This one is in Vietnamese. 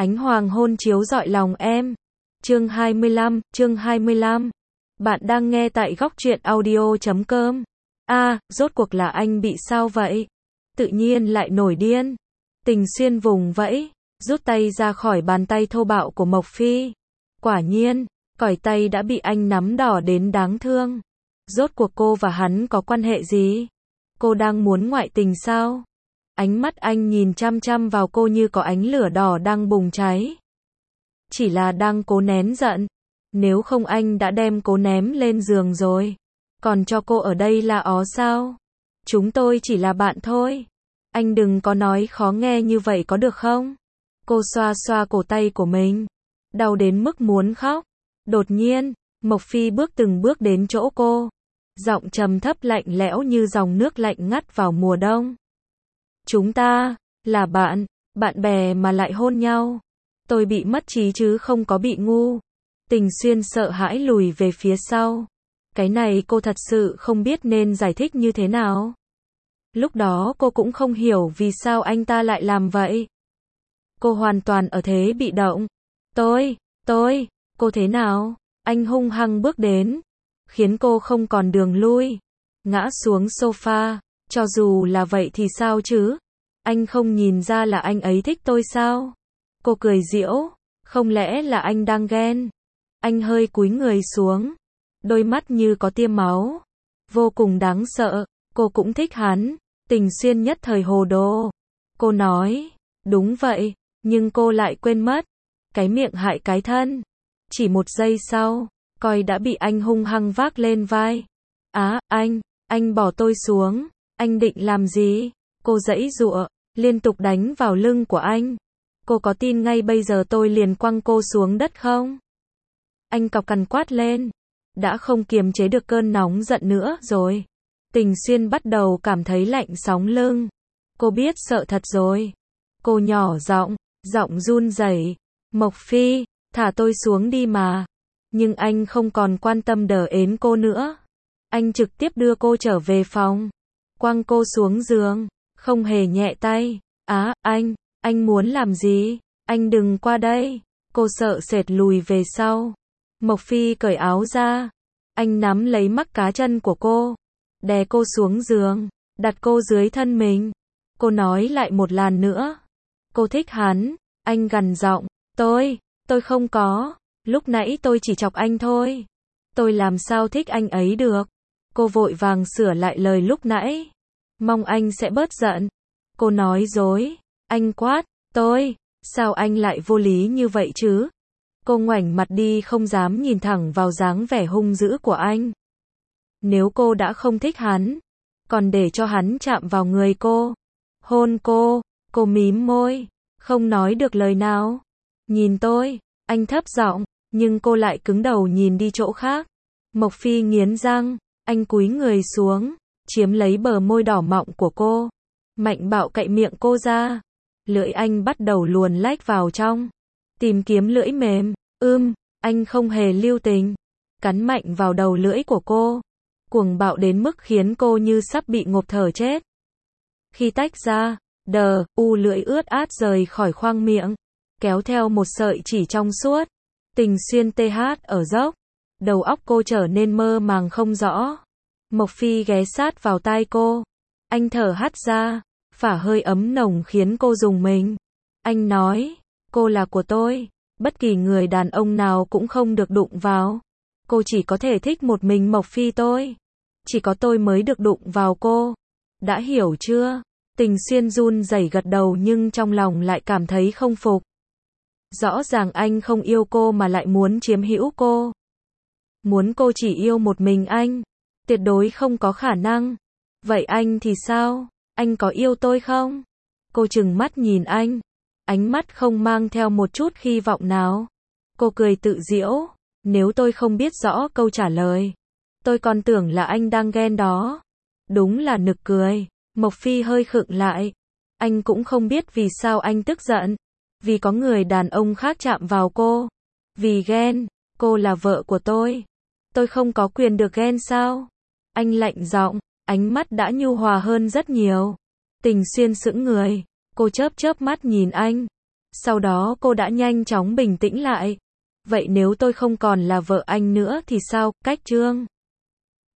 Ánh hoàng hôn chiếu rọi lòng em. Chương 25. Bạn đang nghe tại góc truyện audio.com. Rốt cuộc là anh bị sao vậy? Tự nhiên lại nổi điên. Tình Xuyên vùng vẫy, rút tay ra khỏi bàn tay thô bạo của Mộc Phi. Quả nhiên, còi tay đã bị anh nắm đỏ đến đáng thương. Rốt cuộc cô và hắn có quan hệ gì? Cô đang muốn ngoại tình sao? Ánh mắt anh nhìn chăm chăm vào cô như có ánh lửa đỏ đang bùng cháy. Chỉ là đang cố nén giận. Nếu không anh đã đem cô ném lên giường rồi. Còn cho cô ở đây là ó sao? Chúng tôi chỉ là bạn thôi. Anh đừng có nói khó nghe như vậy có được không? Cô xoa xoa cổ tay của mình. Đau đến mức muốn khóc. Đột nhiên, Mộc Phi từng bước đến chỗ cô. Giọng trầm thấp lạnh lẽo như dòng nước lạnh ngắt vào mùa đông. Chúng ta là bạn bè mà lại hôn nhau. Tôi bị mất trí chứ không có bị ngu. Tình Xuyên sợ hãi lùi về phía sau. Cái này cô thật sự không biết nên giải thích như thế nào. Lúc đó cô cũng không hiểu vì sao anh ta lại làm vậy. Cô hoàn toàn ở thế bị động. Cô thế nào? Anh hung hăng bước đến, khiến cô không còn đường lui. Ngã xuống sofa. Cho dù là vậy thì sao chứ? Anh không nhìn ra là anh ấy thích tôi sao? Cô cười giễu. Không lẽ là anh đang ghen? Anh hơi cúi người xuống. Đôi mắt như có tia máu. Vô cùng đáng sợ. Cô cũng thích hắn. Tình Xuyên nhất thời hồ đồ. Cô nói. Đúng vậy. Nhưng cô lại quên mất. Cái miệng hại cái thân. Chỉ một giây sau, còi đã bị anh hung hăng vác lên vai. Anh bỏ tôi xuống. Anh định làm gì? Cô giãy giụa, liên tục đánh vào lưng của anh. Cô có tin ngay bây giờ tôi liền quăng cô xuống đất không? Anh cọc cằn quát lên. Đã không kiềm chế được cơn nóng giận nữa rồi. Tình Xuyên bắt đầu cảm thấy lạnh sóng lưng. Cô biết sợ thật rồi. Cô nhỏ giọng run rẩy. Mộc Phi, thả tôi xuống đi mà. Nhưng anh không còn quan tâm đờ ến cô nữa. Anh trực tiếp đưa cô trở về phòng. Quăng cô xuống giường. Không hề nhẹ tay. Anh muốn làm gì? Anh đừng qua đây. Cô sợ sệt lùi về sau. Mộc Phi cởi áo ra. Anh nắm lấy mắc cá chân của cô. Đè cô xuống giường. Đặt cô dưới thân mình. Cô nói lại một lần nữa. Cô thích hắn. Anh gằn giọng. Tôi không có. Lúc nãy tôi chỉ chọc anh thôi. Tôi làm sao thích anh ấy được. Cô vội vàng sửa lại lời lúc nãy. Mong anh sẽ bớt giận. Cô nói dối. Anh quát. Sao anh lại vô lý như vậy chứ? Cô ngoảnh mặt đi không dám nhìn thẳng vào dáng vẻ hung dữ của anh. Nếu cô đã không thích hắn, còn để cho hắn chạm vào người cô, hôn cô mím môi, không nói được lời nào. Nhìn tôi, anh thấp giọng, nhưng cô lại cứng đầu nhìn đi chỗ khác. Mộc Phi nghiến răng, anh cúi người xuống, chiếm lấy bờ môi đỏ mọng của cô, mạnh bạo cạy miệng cô ra. Lưỡi anh bắt đầu luồn lách vào trong, tìm kiếm lưỡi mềm. Anh không hề lưu tình, cắn mạnh vào đầu lưỡi của cô, cuồng bạo đến mức khiến cô như sắp bị ngộp thở chết. Khi tách ra, lưỡi ướt át rời khỏi khoang miệng, kéo theo một sợi chỉ trong suốt. Tình Xuyên ở dốc, đầu óc cô trở nên mơ màng không rõ. Mộc Phi ghé sát vào tai cô, anh thở hắt ra, phả hơi ấm nồng khiến cô rùng mình. Anh nói, cô là của tôi, bất kỳ người đàn ông nào cũng không được đụng vào. Cô chỉ có thể thích một mình Mộc Phi tôi. Chỉ có tôi mới được đụng vào cô. Đã hiểu chưa? Tình Xuyên run rẩy gật đầu nhưng trong lòng lại cảm thấy không phục. Rõ ràng anh không yêu cô mà lại muốn chiếm hữu cô. Muốn cô chỉ yêu một mình anh. Tuyệt đối không có khả năng. Vậy anh thì sao? Anh có yêu tôi không? Cô trừng mắt nhìn anh. Ánh mắt không mang theo một chút hy vọng nào. Cô cười tự giễu. Nếu tôi không biết rõ câu trả lời, tôi còn tưởng là anh đang ghen đó. Đúng là nực cười. Mộc Phi hơi khựng lại. Anh cũng không biết vì sao anh tức giận. Vì có người đàn ông khác chạm vào cô. Vì ghen. Cô là vợ của tôi. Tôi không có quyền được ghen sao? Anh lạnh giọng. Ánh mắt đã nhu hòa hơn rất nhiều. Tình Xuyên sững người. Cô chớp chớp mắt nhìn anh. Sau đó cô đã nhanh chóng bình tĩnh lại. Vậy nếu tôi không còn là vợ anh nữa thì sao, Cách Trương?